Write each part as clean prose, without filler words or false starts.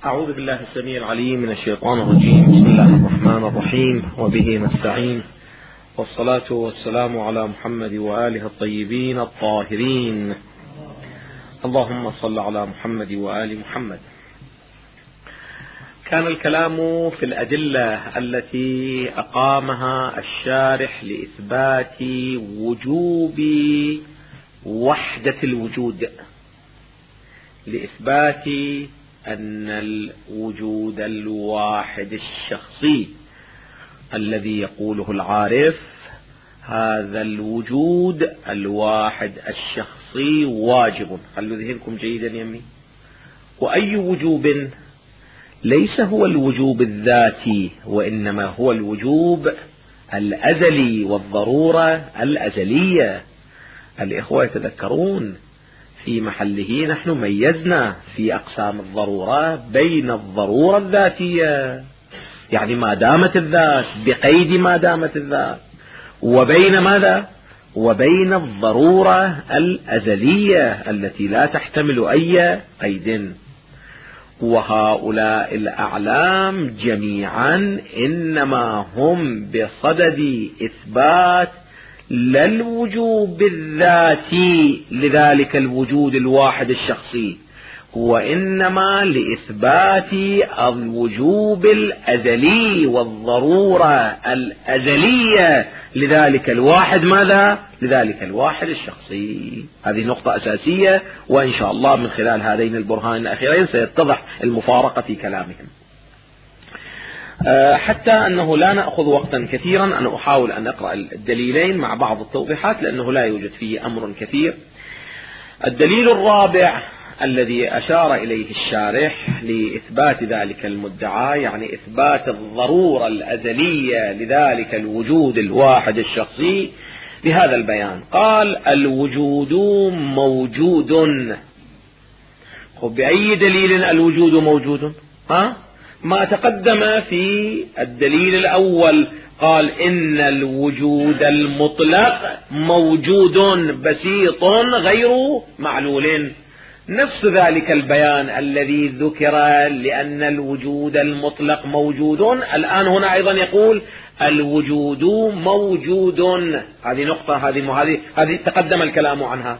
أعوذ بالله السميع العليم من الشيطان الرجيم. بسم الله الرحمن الرحيم، وبه نستعين، والصلاة والسلام على محمد وآله الطيبين الطاهرين. اللهم صل على محمد وآل محمد. كان الكلام في الأدلة التي أقامها الشارح لإثبات وجوب وحدة الوجود، لإثبات أن الوجود الواحد الشخصي الذي يقوله العارف، هذا الوجود الواحد الشخصي واجب. خلوا ذهنكم جيدا يمي. وأي وجوب؟ ليس هو الوجوب الذاتي، وإنما هو الوجوب الأزلي والضرورة الأزلية. الإخوة يتذكرون في محله نحن ميزنا في أقسام الضرورة بين الضرورة الذاتية، يعني ما دامت الذات بقيد ما دامت الذات، وبين ماذا؟ وبين الضرورة الأزلية التي لا تحتمل أي قيد. وهؤلاء الأعلام جميعا إنما هم بصدد إثبات لا الوجوب الذاتي لذلك الوجود الواحد الشخصي، وإنما لإثبات الوجوب الأزلي والضرورة الأزلية لذلك الواحد. ماذا؟ لذلك الواحد الشخصي. هذه نقطة أساسية، وإن شاء الله من خلال هذين البرهان الأخيرين سيتضح المفارقة في كلامهم. حتى أنه لا نأخذ وقتا كثيرا، أنا أحاول أن أقرأ الدليلين مع بعض التوضيحات لأنه لا يوجد فيه أمر كثير. الدليل الرابع الذي أشار إليه الشارح لإثبات ذلك المدعى، يعني إثبات الضرورة الأزلية لذلك الوجود الواحد الشخصي، بهذا البيان. قال: الوجود موجود. بأي دليل الوجود موجود؟ ما تقدم في الدليل الأول، قال إن الوجود المطلق موجود بسيط غير معلول. نفس ذلك البيان الذي ذكر لأن الوجود المطلق موجود، الآن هنا أيضا يقول الوجود موجود. هذه نقطة، هذه تقدم الكلام عنها.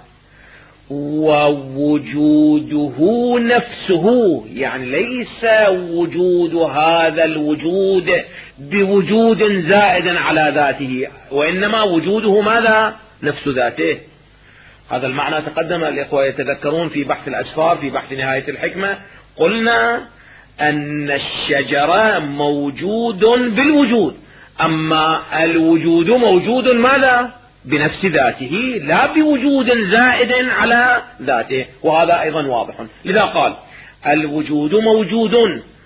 ووجوده نفسه، يعني ليس وجود هذا الوجود بوجود زائد على ذاته، وإنما وجوده ماذا؟ نفس ذاته. هذا المعنى تقدم الإخوة يتذكرون في بحث الأسفار، في بحث نهاية الحكمة قلنا أن الشجرة موجود بالوجود، أما الوجود موجود ماذا؟ بنفس ذاته، لا بوجود زائد على ذاته، وهذا أيضا واضح. لذا قال الوجود موجود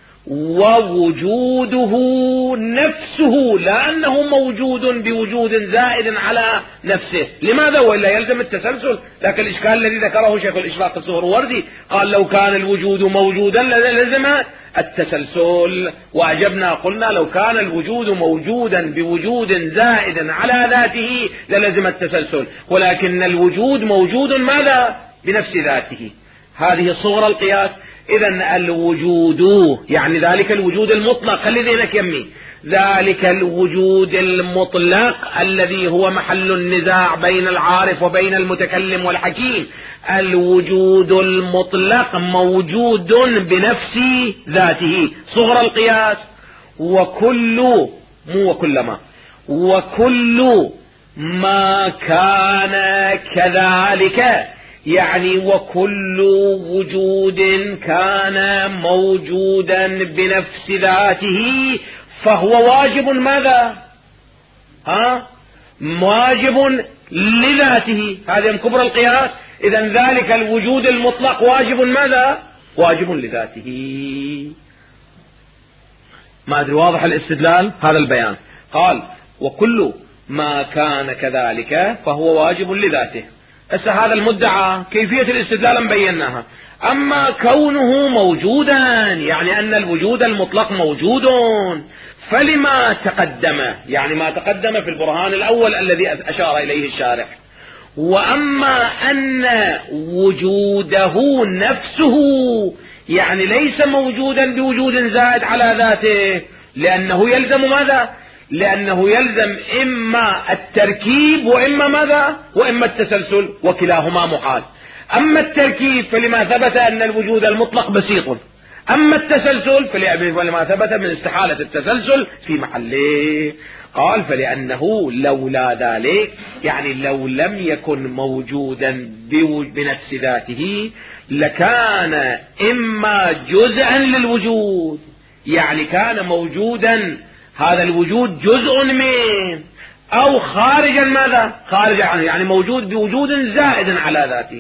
ووجوده نفسه، لا أنه موجود بوجود زائد على نفسه. لماذا؟ وإلا يلزم التسلسل. لكن الإشكال الذي ذكره شيخ الإشراق السهروردي قال لو كان الوجود موجودا للزم التسلسل، وأجبنا قلنا لو كان الوجود موجودا بوجود زائد على ذاته للزم التسلسل، ولكن الوجود موجود ماذا؟ بنفس ذاته. هذه صورة القياس. إذن الوجود يعني ذلك الوجود المطلق، خلي ذهنك يمي، ذلك الوجود المطلق الذي هو محل النزاع بين العارف وبين المتكلم والحكيم، الوجود المطلق موجود بنفس ذاته، صغر القياس. وكل ما كان كذلك، يعني وكل وجود كان موجودا بنفس ذاته فهو واجب ماذا؟ واجب لذاته. هذا من كبر القياس. إذن ذلك الوجود المطلق واجب ماذا؟ واجب لذاته. ما أدري واضح الاستدلال؟ هذا البيان. قال وكل ما كان كذلك فهو واجب لذاته. هذا المدعى كيفية الاستدلال بيناها. أما كونه موجودا يعني أن الوجود المطلق موجود، فلما تقدم، يعني ما تقدم في البرهان الأول الذي أشار إليه الشارح. وأما أن وجوده نفسه يعني ليس موجودا بوجود زائد على ذاته، لأنه يلزم ماذا؟ لأنه يلزم إما التركيب وإما ماذا؟ وإما التسلسل، وكلاهما محال. أما التركيب فلما ثبت أن الوجود المطلق بسيط، أما التسلسل فلما ثبت من استحالة التسلسل في محله. قال فلأنه لولا ذلك، يعني لو لم يكن موجودا بنفس ذاته لكان إما جزءا للوجود، يعني كان موجودا هذا الوجود جزء منه، أو خارجا ماذا؟ خارجا عنه، يعني موجود بوجود زائد على ذاته.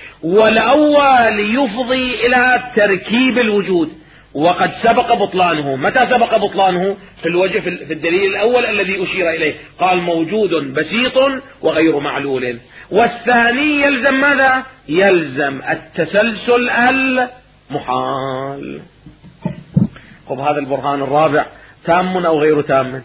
والأول يفضي إلى تركيب الوجود، وقد سبق بطلانه. متى سبق بطلانه؟ في الوجه في الدليل الأول الذي أشير إليه، قال موجود بسيط وغير معلول. والثاني يلزم ماذا؟ يلزم التسلسل المحال. طب هذا البرهان الرابع تام أو غير تام؟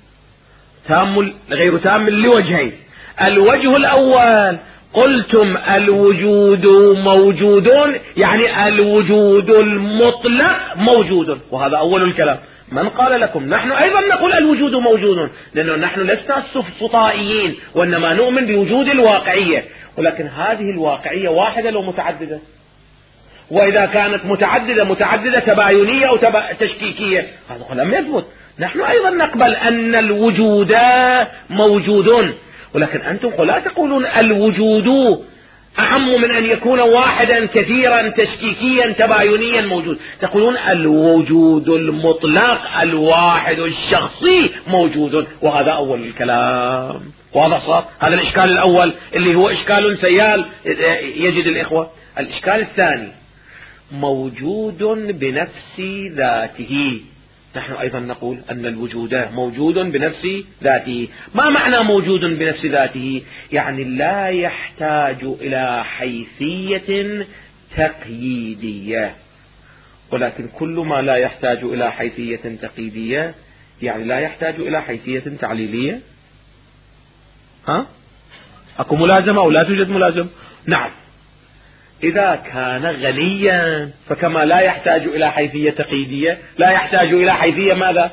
تام غير تام لوجهين. الوجه الأول قلتم الوجود موجود، يعني الوجود المطلق موجود، وهذا أول الكلام. من قال لكم؟ نحن أيضا نقول الوجود موجود، لأنه نحن لسنا السفسطائيين، وإنما نؤمن بوجود الواقعية. ولكن هذه الواقعية واحدة لو متعددة؟ وإذا كانت متعددة تباينية أو تشكيكية، هذا لم يثبت. نحن أيضا نقبل أن الوجود موجود، ولكن أنتم لا تقولون الوجود أعم من أن يكون واحدا كثيرا تشكيكيا تباينيا موجود، تقولون الوجود المطلق الواحد الشخصي موجود، وهذا أول الكلام. واضح صار؟ هذا الإشكال الأول اللي هو إشكال سيال يجد الإخوة. الإشكال الثاني موجود بنفس ذاته. نحن أيضا نقول أن الوجود موجود بنفس ذاته. ما معنى موجود بنفس ذاته؟ يعني لا يحتاج إلى حيثية تقييدية. ولكن كل ما لا يحتاج إلى حيثية تقييدية يعني لا يحتاج إلى حيثية تعليلية. أكو ملازمة أو لا توجد ملازمة؟ نعم. إذا كان غنيا فكما لا يحتاج إلى حيثية تقييدية لا يحتاج إلى حيثية ماذا؟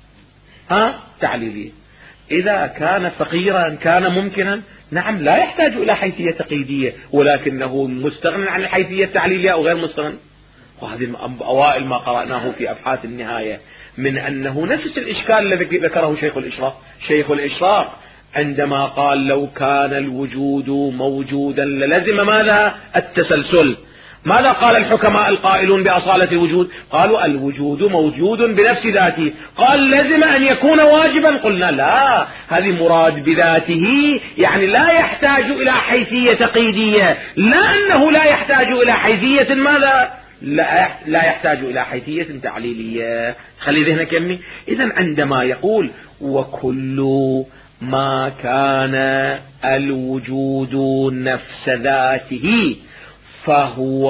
تعليلية. إذا كان فقيرا كان ممكنا، نعم لا يحتاج إلى حيثية تقييدية، ولكنه مستغن عن الحيثية التعليلية أو غير مستغن. وهذه أوائل ما قرأناه في أبحاث النهاية من أنه نفس الإشكال الذي ذكره شيخ الإشراق. شيخ الإشراق عندما قال لو كان الوجود موجودا للزم ماذا؟ التسلسل. ماذا قال الحكماء القائلون بأصالة الوجود؟ قالوا الوجود موجود بنفس ذاته. قال لزم أن يكون واجبا؟ قلنا لا، هذه مراد بذاته، يعني لا يحتاج إلى حيثية تقييدية، لا أنه لا يحتاج إلى حيثية ماذا؟ لا يحتاج إلى حيثية تعليلية. خلي ذهنك يمي. إذن عندما يقول وكل ما كان الوجود نفس ذاته فهو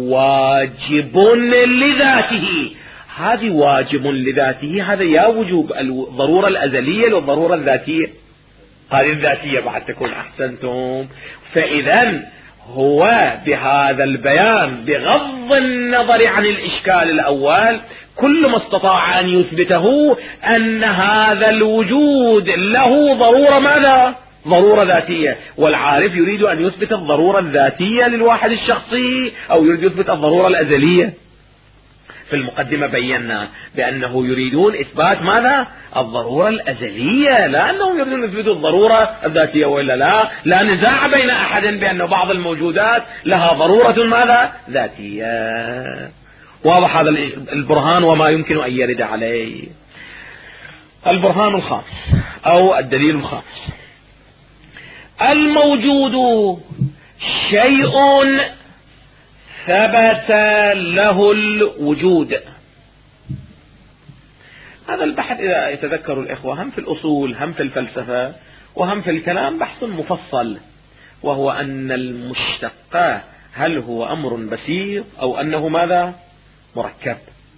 واجب لذاته، هذه واجب لذاته، هذا يا وجوب الضرورة الأزلية والضرورة الذاتية. هذه الذاتية بعد تكون أحسنتم. فإذا هو بهذا البيان بغض النظر عن الإشكال الأول كل ما استطاع أن يثبته أن هذا الوجود له ضرورة ماذا؟ ضرورة ذاتية. والعارف يريد أن يثبت الضرورة الذاتية للواحد الشخصي أو يريد يثبت الضرورة الأزلية. في المقدمة بينا بأنه يريدون إثبات ماذا؟ الضرورة الأزلية، لا أنهم يريدون إثبات الضرورة الذاتية، وإلا لا نزاع بين أحد بأن بعض الموجودات لها ضرورة ماذا؟ ذاتية. واضح هذا البرهان وما يمكن أن يرد عليه. البرهان الخامس أو الدليل الخامس: الموجود شيء ثبت له الوجود. هذا البحث إذا يتذكر الإخوة هم في الأصول هم في الفلسفة وهم في الكلام بحث مفصل، وهو أن المشتق هل هو أمر بسيط أو أنه ماذا؟ مركب.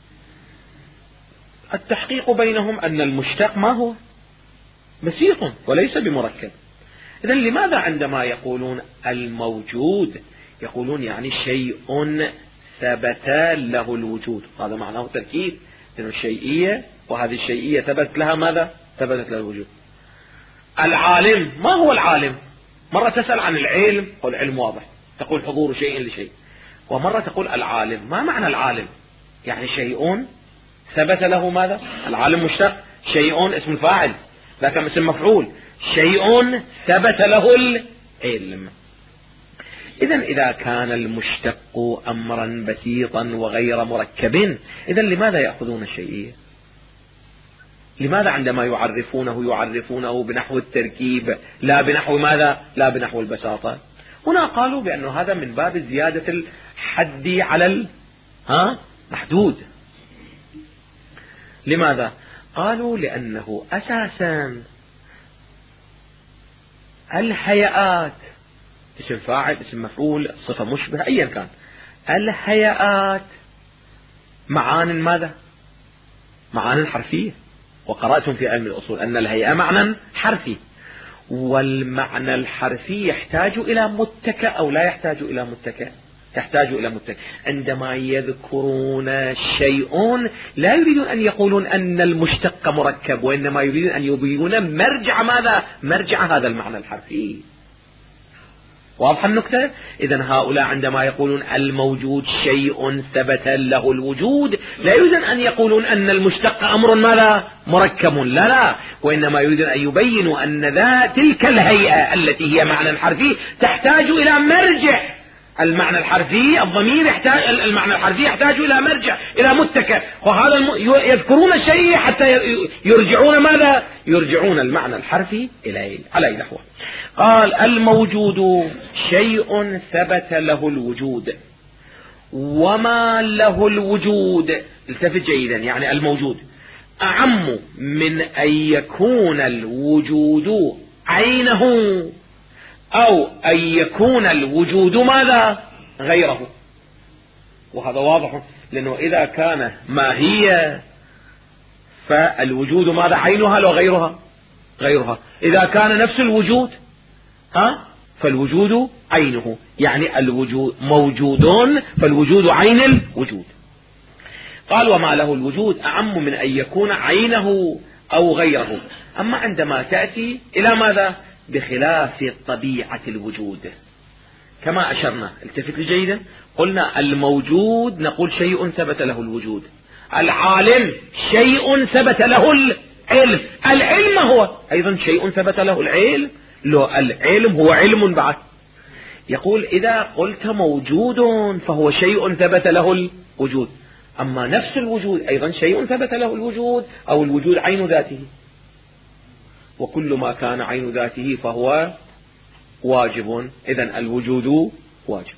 التحقيق بينهم أن المشتق ما هو؟ بسيط وليس بمركب. إذن لماذا عندما يقولون الموجود يقولون يعني شيء ثبت له الوجود. هذا معناه تركيب، إنه الشيئية وهذه الشيئية ثبت لها ماذا؟ ثبتت لها الوجود. العالم، ما هو العالم؟ مرة تسأل عن العلم والعلم واضح، تقول حضور شيء لشيء، ومرة تقول العالم. ما معنى العالم؟ يعني شيء ثبت له ماذا؟ العالم مشتق، شيء اسم الفاعل لكن اسم مفعول، شيء ثبت له العلم. إذا كان المشتق أمرا بسيطا وغير مركب، إذا لماذا يأخذون الشيئية؟ لماذا عندما يعرفونه بنحو التركيب لا بنحو ماذا؟ لا بنحو البساطة؟ هنا قالوا بأنه هذا من باب زيادة الحد على محدود. لماذا؟ قالوا لأنه أساسا الهيئات، اسم فاعل اسم مفعول صفة مشبهة أيا كان، الهيئات معان ماذا؟ معان حرفية. وقرأتم في علم الأصول أن الهيئة معنى حرفي، والمعنى الحرفي يحتاج إلى متكأ أو لا يحتاج إلى متكأ؟ يحتاج إلى متكأ. عندما يذكرون شيء لا يريدون أن يقولون أن المشتق مركب، وإنما يريدون أن يبينون مرجع ماذا؟ مرجع هذا المعنى الحرفي. واضح النكتة؟ إذن هؤلاء عندما يقولون الموجود شيء ثبت له الوجود، لا يريدون أن يقولون أن المشتق أمر ماذا؟ مركب، لا، وإنما يريدون أن يبينوا أن تلك الهيئة التي هي معنى حرفي تحتاج إلى مرجع. المعنى الحرفي، الضمير يحتاج، المعنى الحرفي يحتاج إلى مرجع، إلى متكأ، وهذا يذكرون الشيء حتى يرجعون ماذا؟ يرجعون المعنى الحرفي إليه على نحوه. قال الموجود شيء ثبت له الوجود، وما له الوجود، التفت جيدا، يعني الموجود أعم من أن يكون الوجود عينه أو أن يكون الوجود ماذا؟ غيره. وهذا واضح، لأنه إذا كان ماهية فالوجود ماذا؟ عينها لو غيرها. إذا كان نفس الوجود فالوجود عينه، يعني الوجود موجودون فالوجود عين الوجود. قال وما له الوجود أعم من أن يكون عينه أو غيره. أما عندما تأتي إلى ماذا؟ بخلاف طبيعة الوجود، كما أشرنا، التفت لي جيدا، قلنا الموجود نقول شيء ثبت له الوجود، العالم شيء ثبت له العلم، العلم هو أيضا شيء ثبت له العلم، لو العلم هو علم بعد. يقول إذا قلت موجود فهو شيء ثبت له الوجود، أما نفس الوجود أيضا شيء ثبت له الوجود، أو الوجود عين ذاته، وكل ما كان عين ذاته فهو واجب، إذن الوجود واجب.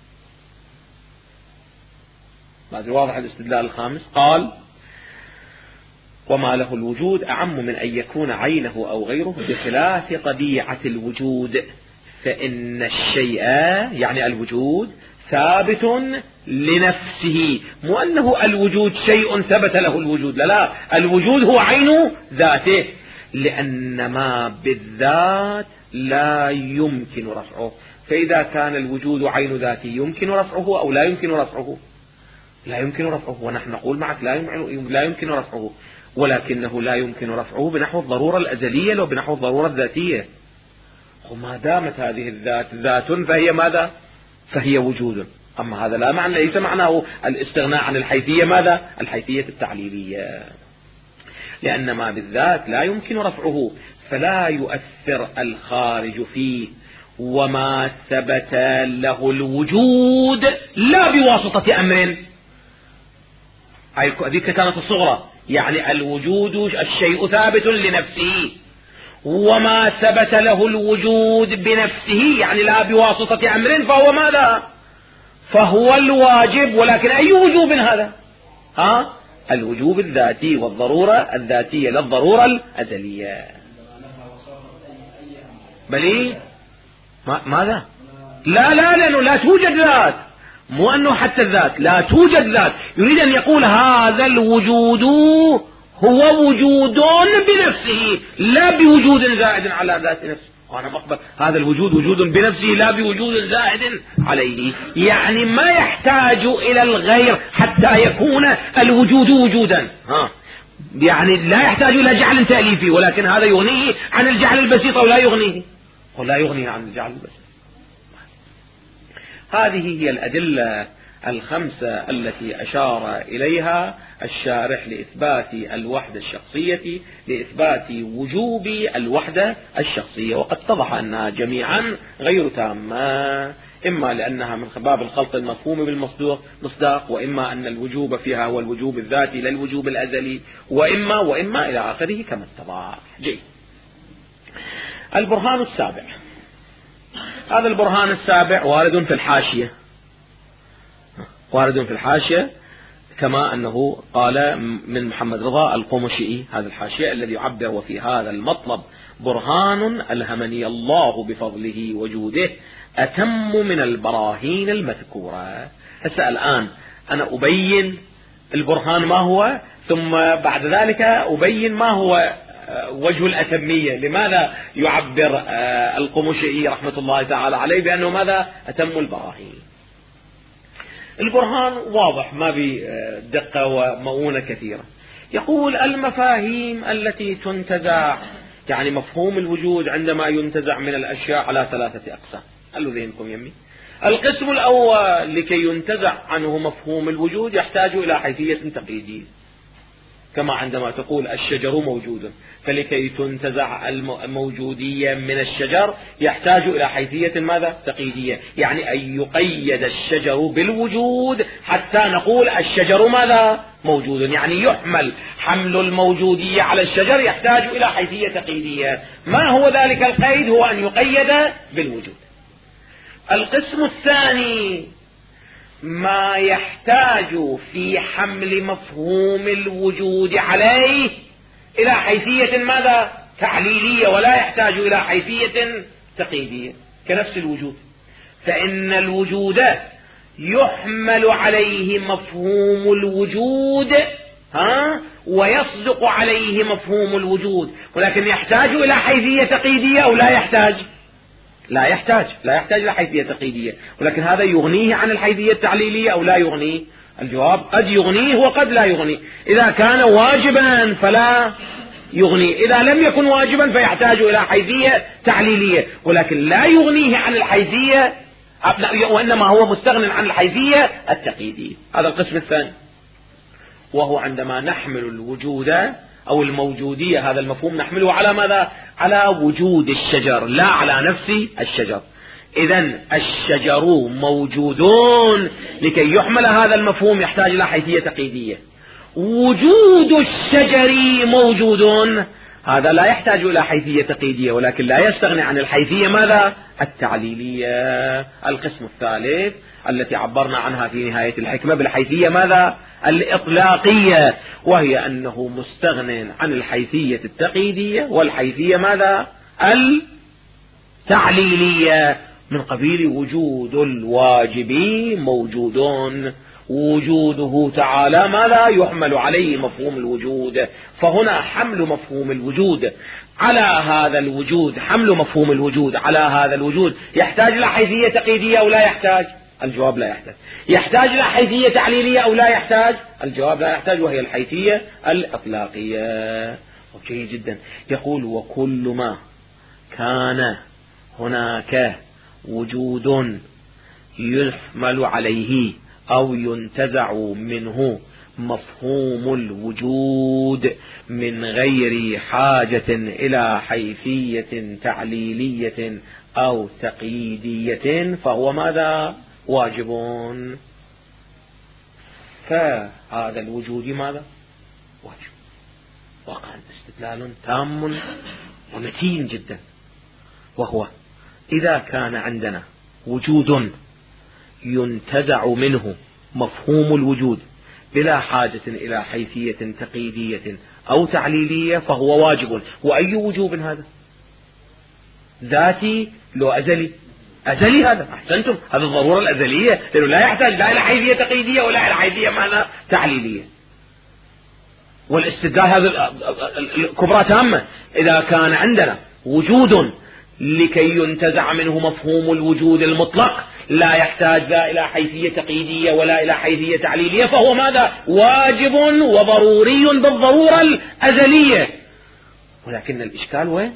بعد واضح الاستدلال الخامس. قال وما له الوجود أعم من أن يكون عينه أو غيره بخلاف طبيعة الوجود، فإن الشيء يعني الوجود ثابت لنفسه، مو أنه الوجود شيء ثبت له الوجود، لا، الوجود هو عين ذاته، لأن ما بالذات لا يمكن رفعه. فإذا كان الوجود عين ذاته يمكن رفعه أو لا يمكن رفعه؟ لا يمكن رفعه، ونحن نقول معك لا يمكن رفعه، ولكنه لا يمكن رفعه بنحو الضرورة الأزلية لو بنحو الضرورة الذاتية. وما دامت هذه الذات ذات فهي ماذا؟ فهي وجود. أما هذا لا معنى، ليس معناه الاستغناء عن الحيثية ماذا؟ الحيثية التعليلية، لأن ما بالذات لا يمكن رفعه فلا يؤثر الخارج فيه. وما ثبت له الوجود لا بواسطة أمر، هذه كانت الصغرى، يعني الوجود الشيء ثابت لنفسه، وما ثبت له الوجود بنفسه يعني لا بواسطة أمر فهو ماذا؟ فهو الواجب. ولكن أي وجوب هذا؟ الوجوب الذاتي والضرورة الذاتية لا الضرورة الأزلية. بلي ماذا؟ لا لأنه لا توجد ذات، مو أنه حتى الذات لا توجد ذات، يريد أن يقول هذا الوجود هو وجود بنفسه لا بوجود زائد على ذات نفسه. وأنا أقبل هذا الوجود وجود بنفسه لا بوجود زائد عليه، يعني ما يحتاج إلى الغير حتى يكون الوجود وجودا. يعني لا يحتاج إلى جعل تأليفي، ولكن هذا يغنيه عن الجعل البسيط أو لا يغنيه، ولا يغنيه عن الجعل البسيط. هذه هي الأدلة الخمسة التي أشار إليها الشارح لإثبات الوحدة الشخصية، لإثبات وجوب الوحدة الشخصية، وقد اتضح أنها جميعا غير تامة، إما لأنها من باب الخلط المفهوم بالمصداق، وإما أن الوجوب فيها هو الوجوب الذاتي لا الوجوب الأزلي، وإما إلى آخره كما اتضح. جيد. البرهان السابع، هذا البرهان السابع وارد في الحاشية، وارد في الحاشية كما أنه قال من محمد رضا القمشي، هذا الحاشية الذي يعبر وفي هذا المطلب برهان ألهمني الله بفضله وجوده أتم من البراهين المذكورة. هسه الآن أنا أبين البرهان ما هو، ثم بعد ذلك أبين ما هو وجه الأتمية، لماذا يعبر القمشي رحمة الله تعالى عليه بأنه ماذا أتم البراهين. البرهان واضح ما بدقة ومؤونة كثيرة. يقول المفاهيم التي تنتزع، يعني مفهوم الوجود عندما ينتزع من الأشياء على ثلاثة أقسام. قالوا ذهنكم يمي. القسم الأول لكي ينتزع عنه مفهوم الوجود يحتاج إلى حيثية تقييدية، كما عندما تقول الشجر موجود، فلكي تنتزع الموجودية من الشجر يحتاج إلى حيثية ماذا؟ تقييدية، يعني أن يقيد الشجر بالوجود حتى نقول الشجر ماذا؟ موجود، يعني يحمل حمل الموجودية على الشجر يحتاج إلى حيثية تقييدية. ما هو ذلك القيد؟ هو أن يقيد بالوجود. القسم الثاني ما يحتاج في حمل مفهوم الوجود عليه إلى حيثية ماذا؟ تعليلية، ولا يحتاج إلى حيثية تقييدية، كنفس الوجود، فإن الوجود يحمل عليه مفهوم الوجود ويصدق عليه مفهوم الوجود، ولكن يحتاج إلى حيثية تقييدية أو لا يحتاج؟ لا يحتاج إلى حيثية تقييدية، ولكن هذا يغنيه عن الحيثية التعليلية أو لا يغنيه؟ الجواب قد يغنيه وقد لا يغنيه. إذا كان واجبا فلا يغنيه، إذا لم يكن واجبا فيحتاج إلى حيثية تعليلية، ولكن لا يغنيه عن الحيثية، وإنما هو مستغن عن الحيثية التقييدية. هذا القسم الثاني، وهو عندما نحمل الوجود أو الموجودية، هذا المفهوم نحمله على ماذا؟ على وجود الشجر لا على نفس الشجر. إذن الشجر موجودون، لكي يحمل هذا المفهوم يحتاج إلى حيثية تقييدية. وجود الشجر موجودون، هذا لا يحتاج إلى حيثية تقييدية، ولكن لا يستغني عن الحيثية ماذا؟ التعليلية. القسم الثالث التي عبرنا عنها في نهاية الحكمة بالحيثية ماذا؟ الإطلاقية، وهي أنه مستغن عن الحيثية التقييدية والحيثية ماذا؟ التعليلية، من قبيل وجود الواجب موجودون، وجوده تعالى ماذا؟ يحمل عليه مفهوم الوجود. فهنا حمل مفهوم الوجود على هذا الوجود، حمل مفهوم الوجود على هذا الوجود يحتاج إلى حيثية تقييدية أو لا يحتاج؟ الجواب لا يحتاج. يحتاج إلى حيثية تعليلية أو لا يحتاج؟ الجواب لا يحتاج، وهي الحيثية الإطلاقية. جيد جدا. يقول وكل ما كان هناك وجود يحمل عليه أو ينتزع منه مفهوم الوجود من غير حاجة إلى حيثية تعليلية أو تقييدية فهو ماذا؟ واجب. فهذا الوجود ماذا؟ واجب. وقع استدلال تام ومتين جدا، وهو إذا كان عندنا وجود ينتزع منه مفهوم الوجود بلا حاجة إلى حيثية تقييدية أو تعليلية فهو واجب. وأي وجوب هذا؟ ذاتي لو أزلي؟ أزلي هذا، أحسنتم، هذا الضرورة الأزلية، لأنه لا يحتاج لا إلى حيثية تقييدية ولا إلى حيثية ماذا؟ تعليلية. والاستدلال هذا الكبرى تامة. إذا كان عندنا وجود لكي ينتزع منه مفهوم الوجود المطلق لا يحتاج لا إلى حيثية تقييدية ولا إلى حيثية تعليلية، فهو ماذا؟ واجب وضروري بالضرورة الأزلية. ولكن الإشكال وين؟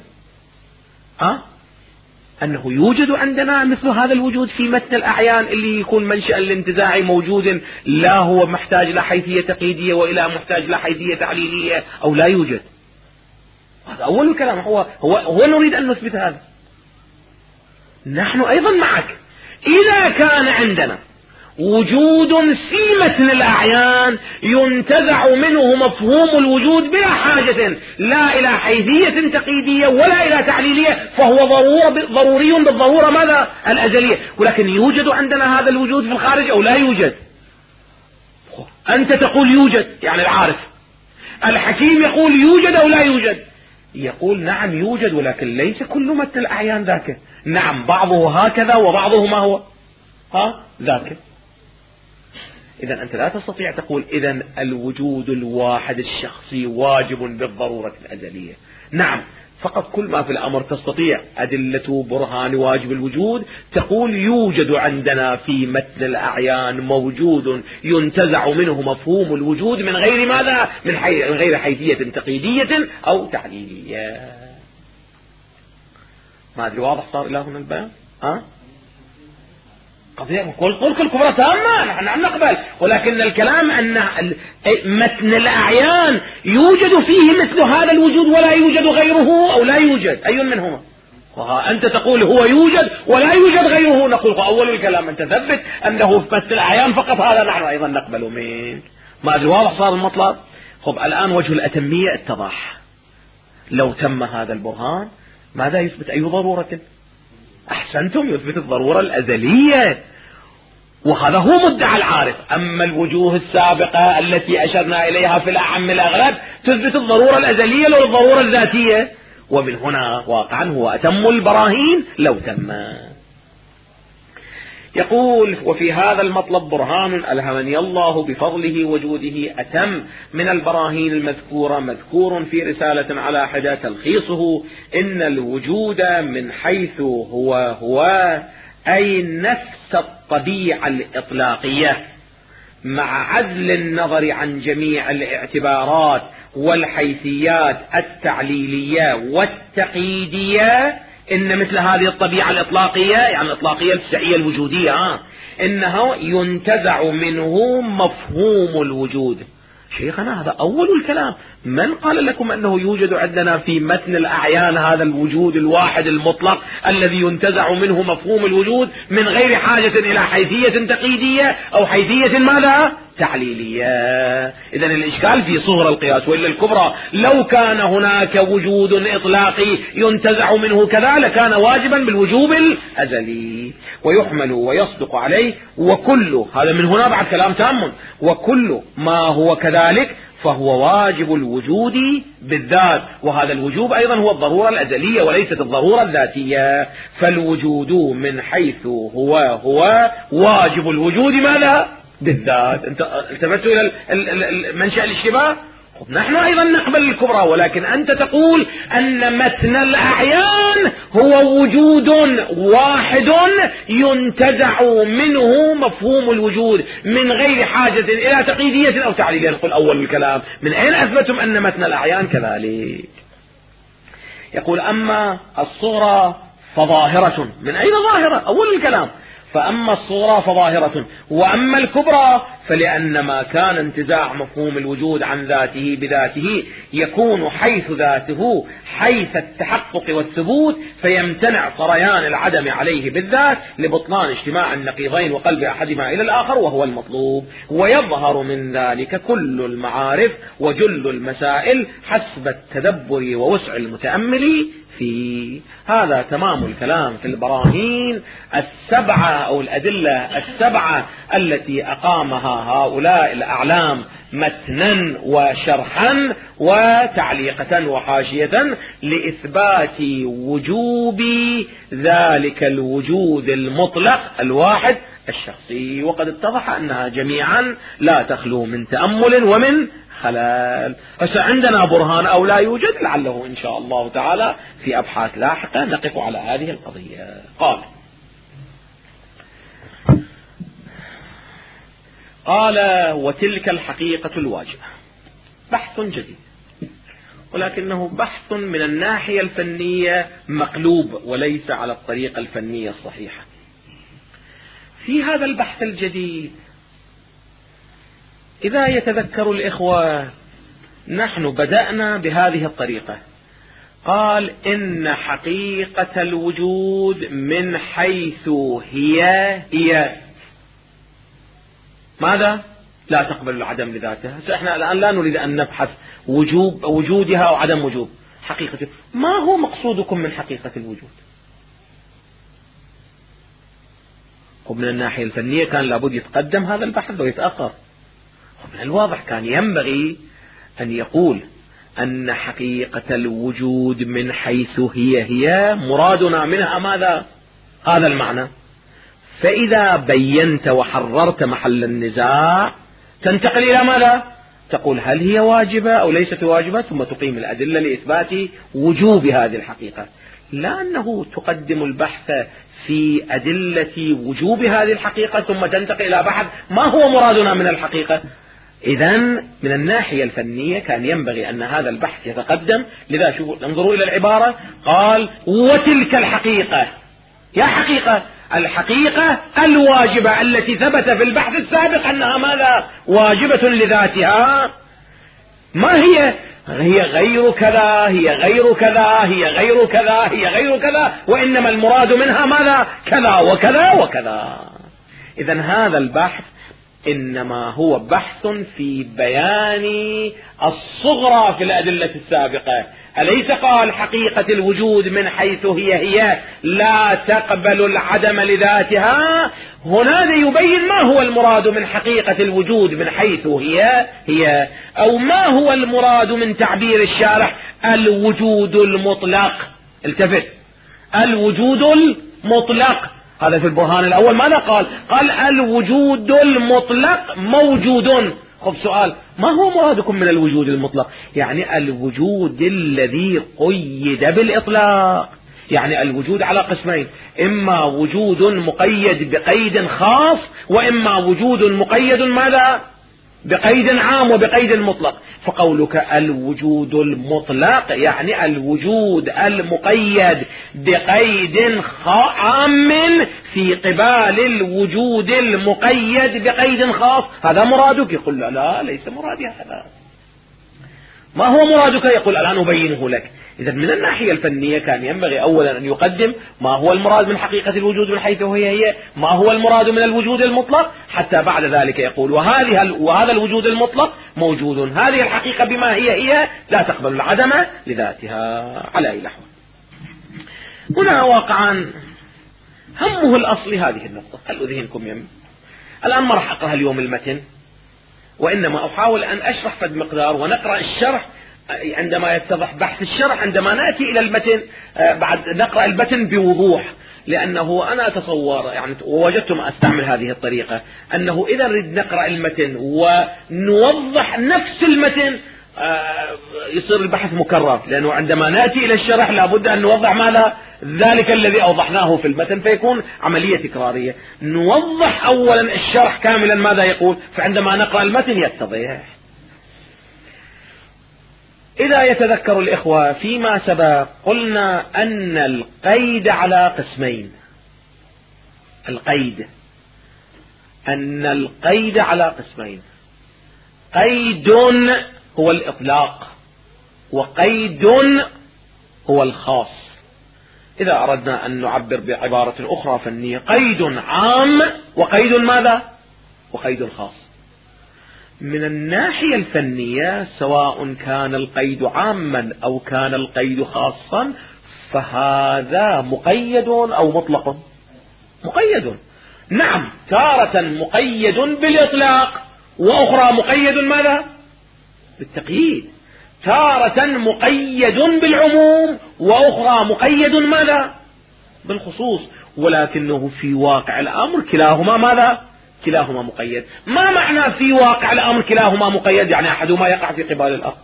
أنه يوجد عندنا مثل هذا الوجود في متن الأعيان اللي يكون منشأ الانتزاع موجود، لا هو محتاج إلى حيثية تقييدية وإلى محتاج إلى حيثية تعليلية، أو لا يوجد. هذا أول الكلام، هو نريد أن نثبت هذا. نحن أيضا معك، إذا كان عندنا وجود في متن الأعيان ينتزع منه مفهوم الوجود بلا حاجة لا إلى حيثية تقييدية ولا إلى تعليلية، فهو ضروري بالضرورة ماذا؟ الأزلية. ولكن يوجد عندنا هذا الوجود في الخارج أو لا يوجد؟ أنت تقول يوجد، يعني العارف. الحكيم يقول يوجد أو لا يوجد؟ يقول نعم يوجد، ولكن ليس كل متن الأعيان ذاك. نعم بعضه هكذا وبعضه ما هو ذاك. إذن أنت لا تستطيع تقول إذن الوجود الواحد الشخصي واجب بالضرورة الأزلية. نعم، فقط كل ما في الأمر تستطيع أدلة برهان واجب الوجود تقول يوجد عندنا في متن الأعيان موجود ينتزع منه مفهوم الوجود من غير ماذا؟ من غير حيثية تقييدية أو تعليلية. ما أدري واضح صار إلى هنا البيان؟ قضية كل كبرى تامة، نحن نقبل، ولكن الكلام أن متن الأعيان يوجد فيه مثل هذا الوجود ولا يوجد غيره أو لا يوجد، أي منهما؟ أنت تقول هو يوجد ولا يوجد غيره، نقول أول الكلام أنت تثبت أنه في متن الأعيان فقط، هذا نحن أيضا نقبل منه. ما أدري واضح صار المطلب؟ الآن وجه الأتمية اتضح. لو تم هذا البرهان ماذا يثبت؟ أي ضرورة؟ أحسنتم، يثبت الضرورة الأزلية، وهذا هو مدعى العارف. أما الوجوه السابقة التي أشرنا إليها في الأعم الأغلب تثبت الضرورة الأزلية لو الضرورة الذاتية، ومن هنا واقعا هو أتم البراهين لو تم. يقول وفي هذا المطلب برهان ألهمني الله بفضله وجوده أتم من البراهين المذكورة، مذكور في رسالة على حدة تلخيصه: إن الوجود من حيث هو أي نفس الطبيعة الإطلاقية مع عزل النظر عن جميع الاعتبارات والحيثيات التعليلية والتقييدية. إن مثل هذه الطبيعة الإطلاقية، يعني الإطلاقية الفسيحية الوجودية، إنه ينتزع منه مفهوم الوجود. شيخنا هذا أول الكلام، من قال لكم أنه يوجد عندنا في متن الأعيان هذا الوجود الواحد المطلق الذي ينتزع منه مفهوم الوجود من غير حاجة إلى حيثية تقييدية أو حيثية ماذا؟ تعليلية. إذن الإشكال في صغر القياس، وإلا الكبرى لو كان هناك وجود إطلاقي ينتزع منه كذا لكان واجبا بالوجوب الأزلي ويحمل ويصدق عليه. وكل هذا من هنا بعد كلام تام، وكل ما هو كذلك فهو واجب الوجود بالذات، وهذا الوجوب أيضا هو الضرورة الأزلية وليست الضرورة الذاتية. فالوجود من حيث هو واجب الوجود ماذا؟ بالذات. انت التفتوا إلى منشأ الاشتباه. نحن أيضا نقبل الكبرى، ولكن أنت تقول أن متن الأعيان هو وجود واحد ينتزع منه مفهوم الوجود من غير حاجة إلى تقييدية أو تعليلية. نقول أول الكلام، من أين أثبتم أن متن الأعيان كذلك؟ يقول أما الصغرى فظاهرة. من أين ظاهرة؟ أول الكلام، فأما الصغرى فظاهرة، وأما الكبرى فلأن ما كان انتزاع مفهوم الوجود عن ذاته بذاته يكون حيث ذاته حيث التحقق والثبوت، فيمتنع طريان العدم عليه بالذات لبطلان اجتماع النقيضين وقلب أحدهما إلى الآخر وهو المطلوب. ويظهر من ذلك كل المعارف وجل المسائل حسب التدبر ووسع المتأمل فيه. هذا تمام الكلام في البراهين السبعة أو الأدلة السبعة التي أقامها هؤلاء الأعلام متنا وشرحا وتعليقة وحاشية لإثبات وجوب ذلك الوجود المطلق الواحد الشخصي، وقد اتضح أنها جميعا لا تخلو من تأمل ومن خلال. عندنا برهان أو لا يوجد، لعله إن شاء الله تعالى في أبحاث لاحقة نقف على هذه القضية. قال وتلك الحقيقة الواجبة، بحث جديد، ولكنه بحث من الناحية الفنية مقلوب وليس على الطريقة الفنية الصحيحة. في هذا البحث الجديد إذا يتذكر الإخوة نحن بدأنا بهذه الطريقة، قال إن حقيقة الوجود من حيث هي ماذا؟ لا تقبل العدم لذاتها. احنا الآن لا نريد أن نبحث وجودها أو عدم وجود حقيقة. ما هو مقصودكم من حقيقة الوجود؟ ومن الناحية الفنية كان لابد يتقدم هذا البحث ويتأخر. ومن الواضح كان ينبغي أن يقول أن حقيقة الوجود من حيث هي مرادنا منها ماذا؟ هذا المعنى. فإذا بينت وحررت محل النزاع تنتقل إلى ماذا؟ تقول هل هي واجبة أو ليست واجبة، ثم تقيم الأدلة لإثبات وجوب هذه الحقيقة، لا أنه تقدم البحث في أدلة وجوب هذه الحقيقة ثم تنتقل إلى بحث ما هو مرادنا من الحقيقة. إذن من الناحية الفنية كان ينبغي أن هذا البحث يتقدم. لذا شوفوا انظروا إلى العبارة، قال وتلك الحقيقة، يا حقيقة الحقيقة الواجبة التي ثبت في البحث السابق أنها ماذا؟ واجبة لذاتها. ما هي؟ هي غير كذا، هي غير كذا، هي غير كذا، هي غير كذا، وإنما المراد منها ماذا؟ كذا وكذا وكذا. إذن هذا البحث إنما هو بحث في بيان الصغرى في الأدلة السابقة. أليس قال حقيقة الوجود من حيث هي لا تقبل العدم لذاتها؟ هنا يبين ما هو المراد من حقيقة الوجود من حيث هي أو ما هو المراد من تعبير الشارح الوجود المطلق. التفت، الوجود المطلق. هذا في البرهان الأول ماذا قال؟ قال الوجود المطلق موجود. خب سؤال، ما هو مرادكم من الوجود المطلق؟ يعني الوجود الذي قيد بالإطلاق. يعني الوجود على قسمين، إما وجود مقيد بقيد خاص، وإما وجود مقيد ماذا؟ بقيد عام وبقيد مطلق. فقولك الوجود المطلق يعني الوجود المقيد بقيد عام في قبال الوجود المقيد بقيد خاص. هذا مرادك؟ يقول لا ليس مرادي هذا. ما هو مرادك؟ يقول الآن أبينه لك. إذا من الناحية الفنية كان ينبغي أولا أن يقدم ما هو المراد من حقيقة الوجود من حيث هي، ما هو المراد من الوجود المطلق، حتى بعد ذلك يقول وهذا الوجود المطلق موجود، هذه الحقيقة بما هي لا تقبل العدم لذاتها على أي نحو. هنا واقعا همه الأصلي هذه النقطة، خلوا ذهنكم يم. الآن ما راح أقرأ اليوم المتن، وإنما أحاول أن أشرح فد مقدار ونقرأ الشرح عندما يتضح بحث الشرح. عندما نأتي إلى المتن بعد نقرأ المتن بوضوح، لأنه أنا أتصور يعني ووجدتم أستعمل هذه الطريقة أنه إذا نريد نقرأ المتن ونوضح نفس المتن يصير البحث مكرر، لأنه عندما نأتي إلى الشرح لابد أن نوضح ماذا؟ ذلك الذي أوضحناه في المتن، فيكون عملية تكرارية. نوضح أولا الشرح كاملا ماذا يقول، فعندما نقرأ المتن يتضح. إذا يتذكر الإخوة فيما سبق قلنا أن القيد على قسمين. القيد على قسمين، قيد هو الإطلاق وقيد هو الخاص. إذا أردنا أن نعبر بعبارة أخرى فنية، قيد عام وقيد ماذا؟ وقيد خاص. من الناحية الفنية سواء كان القيد عاما أو كان القيد خاصا فهذا مقيد أو مطلق. مقيد، نعم، تارة مقيد بالإطلاق وأخرى مقيد ماذا؟ بالتقييد. تارة مقيد بالعموم وأخرى مقيد ماذا؟ بالخصوص. ولكنه في واقع الأمر كلاهما ماذا؟ كلاهما مقيد. ما معنى في واقع الأمر كلاهما مقيد؟ يعني أحدهما يقع في قبال الآخر.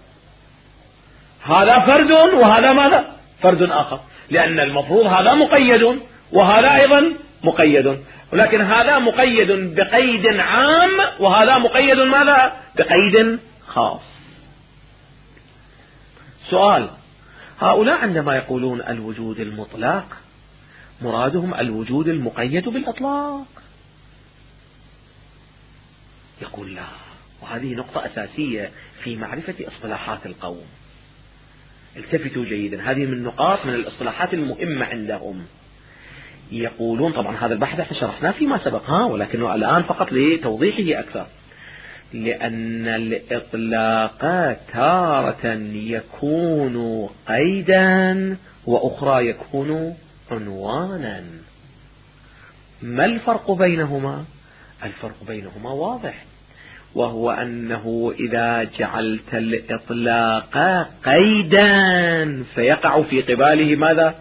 هذا فرد وهذا ماذا؟ فرد آخر، لأن المفروض هذا مقيد وهذا أيضا مقيد، ولكن هذا مقيد بقيد عام وهذا مقيد ماذا؟ بقيد خاص. سؤال: هؤلاء عندما يقولون الوجود المطلق مرادهم الوجود المقيد بالإطلاق؟ يقول لا، وهذه نقطة أساسية في معرفة اصطلاحات القوم. التفتوا جيدا، هذه من نقاط من الاصطلاحات المهمة عندهم. يقولون، طبعا هذا البحث احنا شرحناه فيما سبق ولكنه الآن فقط لتوضيحه أكثر، لأن الإطلاق تارة يكون قيدا وأخرى يكون عنوانا. ما الفرق بينهما؟ الفرق بينهما واضح، وهو أنه إذا جعلت الإطلاق قيدا فيقع في قباله ماذا؟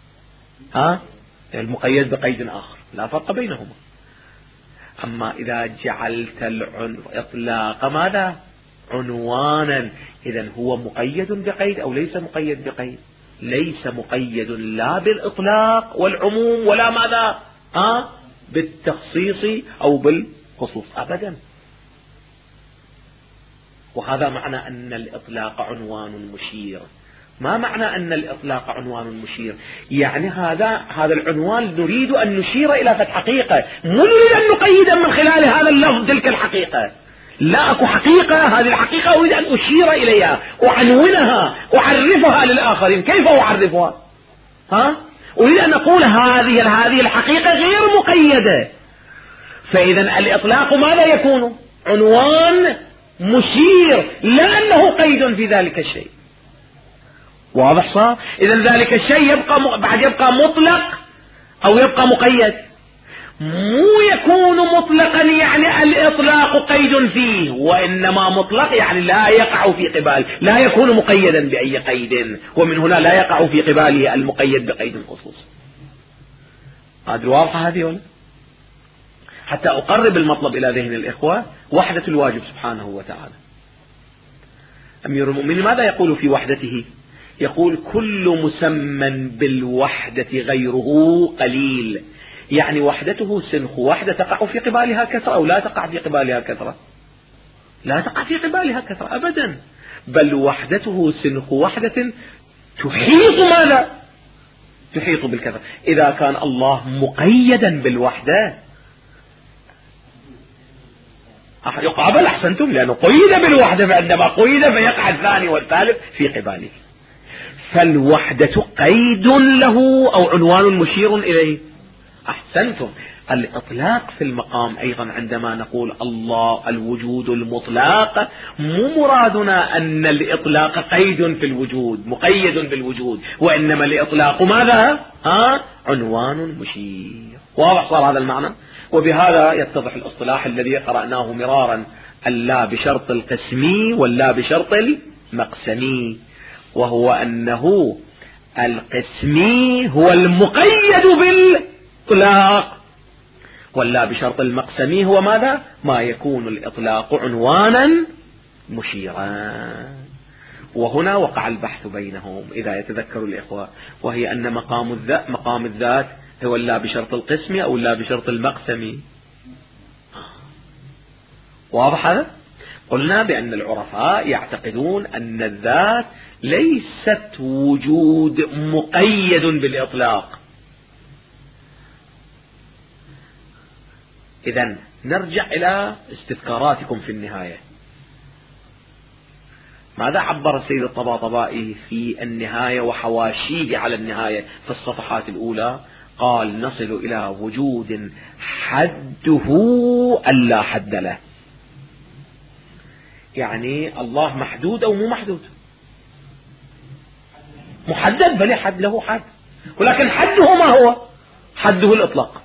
المقيد بقيد آخر، لا فرق بينهما. أما إذا جعلت الإطلاق ماذا؟ عنوانا، إذن هو مقيد بقيد أو ليس مقيد بقيد؟ ليس مقيد لا بالإطلاق والعموم ولا ماذا؟ بالتخصيص أو بالخصوص أبدا. وهذا معنى أن الإطلاق عنوان مشير. ما معنى أن الإطلاق عنوان مشير؟ يعني هذا العنوان نريد أن نشير إلى فتح حقيقة، مو نريد أن نقيد من خلال هذا اللفظ تلك الحقيقة. لا، أكو حقيقة، هذه الحقيقة أريد أن أشير إليها، أعنونها، أعرفها للآخرين. كيف أعرفها؟ أريد أن أقول هذه الحقيقة غير مقيدة. فإذا الإطلاق ماذا يكون؟ عنوان مشير، لا أنه قيد في ذلك الشيء. واضح صار؟ إذا ذلك الشيء يبقى مطلق أو يبقى مقيد. مو يكون مطلقا يعني الإطلاق قيد فيه، وإنما مطلق يعني لا يقع في قبال، لا يكون مقيدا بأي قيد، ومن هنا لا يقع في قباله المقيد بقيد خصوصي. هذه واضحة هذه ولا؟ حتى أقرب المطلب إلى ذهن الإخوة، وحدة الواجب سبحانه وتعالى. أمير المؤمنين ماذا يقول في وحدته؟ يقول: كل مسمى بالوحدة غيره قليل. يعني وحدته سنخ وحدة تقع في قبالها كثرة أو لا تقع في قبالها كثرة؟ لا تقع في قبالها كثرة أبدا، بل وحدته سنخ وحدة تحيط ماذا؟ تحيط بالكثرة. إذا كان الله مقيدا بالوحدة يقابل، أحسنتم، لأنه قيد بالوحدة، فعندما قيد فيقع الثاني والثالث في قباله. فالوحدة قيد له أو عنوان مشير إليه. أحسنتم. الإطلاق في المقام أيضا عندما نقول الله الوجود المطلق، مو مرادنا أن الإطلاق قيد في الوجود مقيد بالوجود، وإنما الإطلاق ماذا؟ عنوان مشير. واضح صار هذا المعنى؟ وبهذا يتضح الاصطلاح الذي قرأناه مرارا: اللا بشرط القسمي واللا بشرط المقسمي، وهو أنه القسمي هو المقيد بالإطلاق، واللا بشرط المقسمي هو ماذا؟ ما يكون الإطلاق عنوانا مشيرا. وهنا وقع البحث بينهم إذا يتذكر الإخوة، وهي أن مقام الذات هو لا بشرط القسمي أو لا بشرط المقسمي. واضح هذا؟ قلنا بأن العرفاء يعتقدون أن الذات ليست وجود مقيد بالإطلاق. إذن نرجع إلى استذكاراتكم في النهاية. ماذا عبر السيد الطباطبائي في النهاية وحواشيه على النهاية في الصفحات الأولى؟ قال: نصل إلى وجود حده ألا حد له. يعني الله محدود أو مو محدود؟ محدد، بل حد له حد، ولكن حده ما هو؟ حده الإطلاق.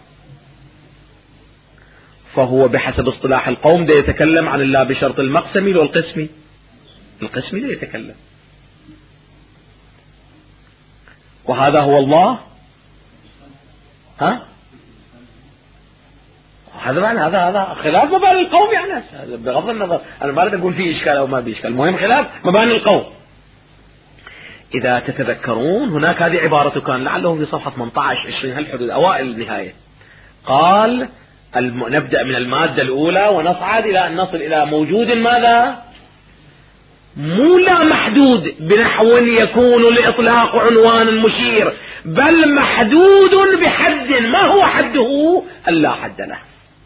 فهو بحسب اصطلاح القوم ده يتكلم عن الله بشرط المقسمي والقسمي. القسمي ده يتكلم، وهذا هو الله هذا خلاف مباني القوم يعني. بغض النظر أنا ما أريد أقول فيه إشكال أو ما فيه إشكال، المهم خلاف مباني القوم. إذا تتذكرون هناك هذه عبارة كان لعله في صفحة 18-20 هالحدود أوائل النهاية، قال نبدأ من المادة الأولى ونصعد إلى أن نصل إلى موجود ماذا؟ مو لا محدود بنحو يكون الإطلاق عنوانا مشير، بل محدود بحد. ما هو حده؟ اللا حد له.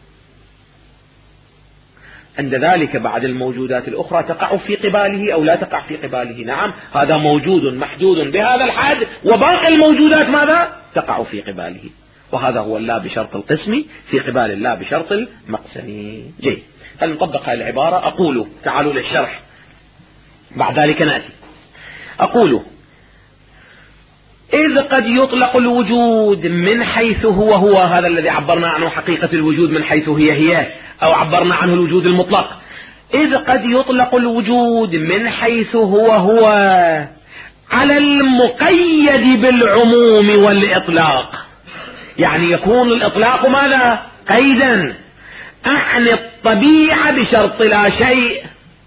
عند ذلك بعد الموجودات الأخرى تقع في قباله أو لا تقع في قباله. نعم هذا موجود محدود بهذا الحد، وباقي الموجودات ماذا؟ تقع في قباله. وهذا هو اللا بشرط القسم في قبال اللا بشرط المقسم. جيد، هل نطبق هذه العبارة؟ أقول تعالوا للشرح بعد ذلك نأتي. أقول إذ قد يطلق الوجود من حيث هو هذا الذي عبرنا عنه حقيقة الوجود من حيث هي أو عبرنا عنه الوجود المطلق. إذ قد يطلق الوجود من حيث هو على المقيد بالعموم والإطلاق، يعني يكون الإطلاق ماذا؟ قيدا. أعني الطبيعة بشرط لا شيء.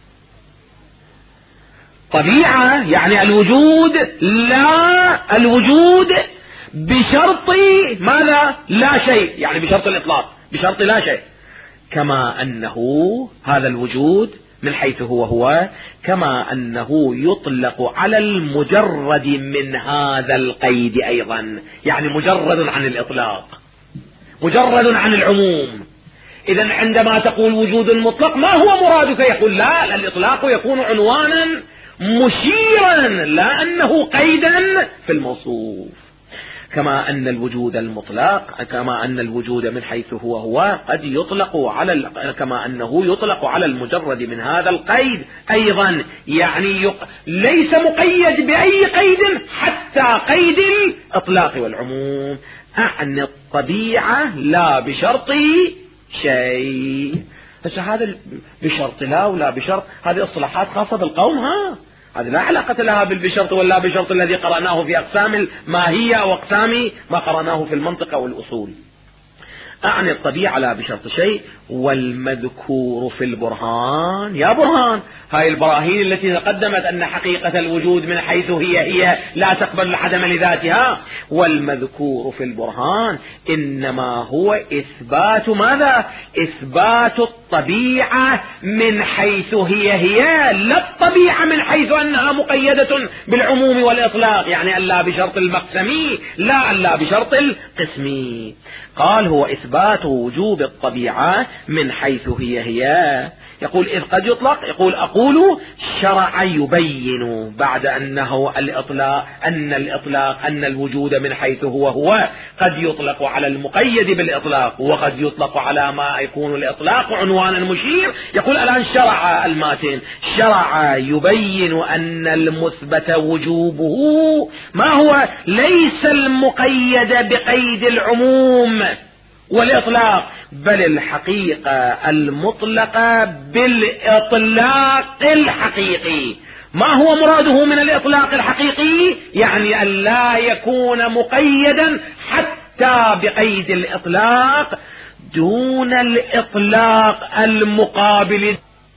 طبيعة يعني الوجود، لا الوجود بشرط ماذا؟ لا شيء، يعني بشرط الإطلاق، بشرط لا شيء. كما أنه هذا الوجود من حيث هو كما أنه يطلق على المجرد من هذا القيد أيضا، يعني مجرد عن الإطلاق، مجرد عن العموم. إذن عندما تقول وجود مطلق ما هو مرادك؟ يقول لا، الإطلاق يكون عنوانا مشيرا لا أنه قيدا في الموصوف. كما أن الوجود المطلق، كما أن الوجود من حيث هو قد يطلق على كما أنه يطلق على المجرد من هذا القيد أيضا، يعني ليس مقيد بأي قيد حتى قيد الإطلاق والعموم. أعني الطبيعة لا بشرط شيء. بس هذا بشرط لا ولا بشرط، هذه اصطلاحات خاصة بالقوم، هذه لا علاقة لها بالبشرط ولا بشرط الذي قرأناه في أقسام الماهية وأقسام ما قرأناه في المنطق والأصول. أعني الطبيعة لا بشرط شيء. والمذكور في البرهان، يا برهان، هاي البراهين التي تقدمت أن حقيقة الوجود من حيث هي لا تقبل العدم لذاتها، والمذكور في البرهان إنما هو إثبات ماذا؟ إثبات الطبيعة من حيث هي لا الطبيعة من حيث أنها مقيدة بالعموم والإطلاق، يعني ألا بشرط المقسمي لا ألا بشرط القسمي. قال هو إثبات وجوب الطبيعة من حيث هي. يقول إذ قد يطلق، يقول أقول شرع يبين بعد أنه الإطلاق أن الوجود من حيث هو قد يطلق على المقيد بالإطلاق وقد يطلق على ما يكون الإطلاق عنوانا مشير. يقول الآن شرع الماتن، شرع يبين أن المثبت وجوبه ما هو؟ ليس المقيد بقيد العموم والإطلاق، بل الحقيقة المطلقة بالإطلاق الحقيقي. ما هو مراده من الإطلاق الحقيقي؟ يعني أن لا يكون مقيدا حتى بقيد الإطلاق دون الإطلاق المقابل.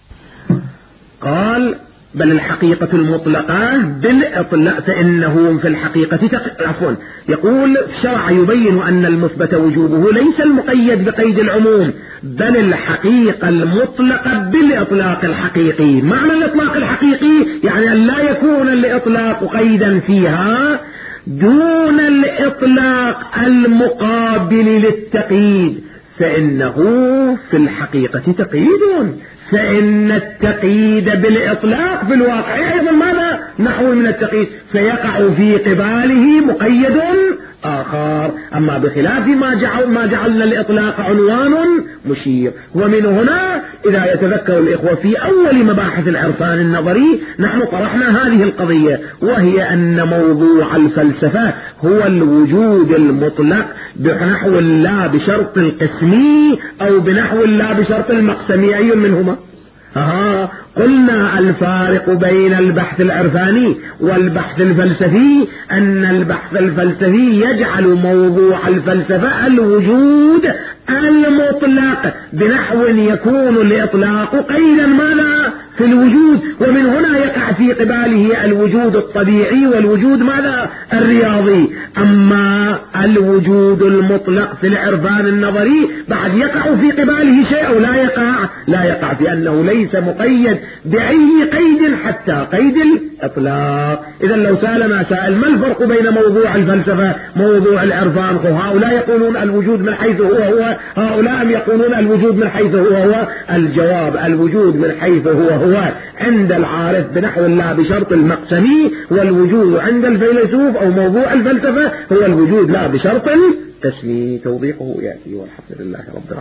قال بل الحقيقة المطلقة بالإطلاق، فإنه في الحقيقة يقول شرع يبين أن المثبت وجوبه ليس المقيد بقيد العموم، بل الحقيقة المطلقة بالإطلاق الحقيقي. معنى الإطلاق الحقيقي يعني أن لا يكون الإطلاق قيدا فيها دون الإطلاق المقابل للتقييد، فإنه في الحقيقة تقييد، فإن التقييد بالإطلاق في الواقع أيضا ماذا؟ نحو من التقييد، فيقع في قباله مقيد آخر. أما بخلاف ما جعلنا الإطلاق عنوان مشير. ومن هنا إذا يتذكر الإخوة في أول مباحث العرفان النظري نحن طرحنا هذه القضية، وهي أن موضوع الفلسفة هو الوجود المطلق بنحو لا بشرط القسمي أو بنحو لا بشرط المقسمي. أي منهما؟ قلنا الفارق بين البحث العرفاني والبحث الفلسفي أن البحث الفلسفي يجعل موضوع الفلسفة الوجود المطلق، بنحو يكون الإطلاق قيدا ماذا في الوجود، ومن هنا يقع في قباله الوجود الطبيعي والوجود ماذا الرياضي. أما الوجود المطلق في العرفان النظري بعد يقع في قباله شيء أو لا يقع في أنه ليس مقيد بأي قيد حتى قيد الإطلاق. إذا لو سألنا سائل ما الفرق بين موضوع الفلسفة موضوع العرفان، هؤلاء يقولون الوجود من حيث هو، هؤلاء يقولون الوجود من حيث هو. الجواب الوجود من حيث هو عند العارف بنحو الله بشرط المقسمي، والوجود عند الفيلسوف أو موضوع الفلسفة هو الوجود لا بشرط التسمية. توضيحه يأتي والحمد لله رب العالمين.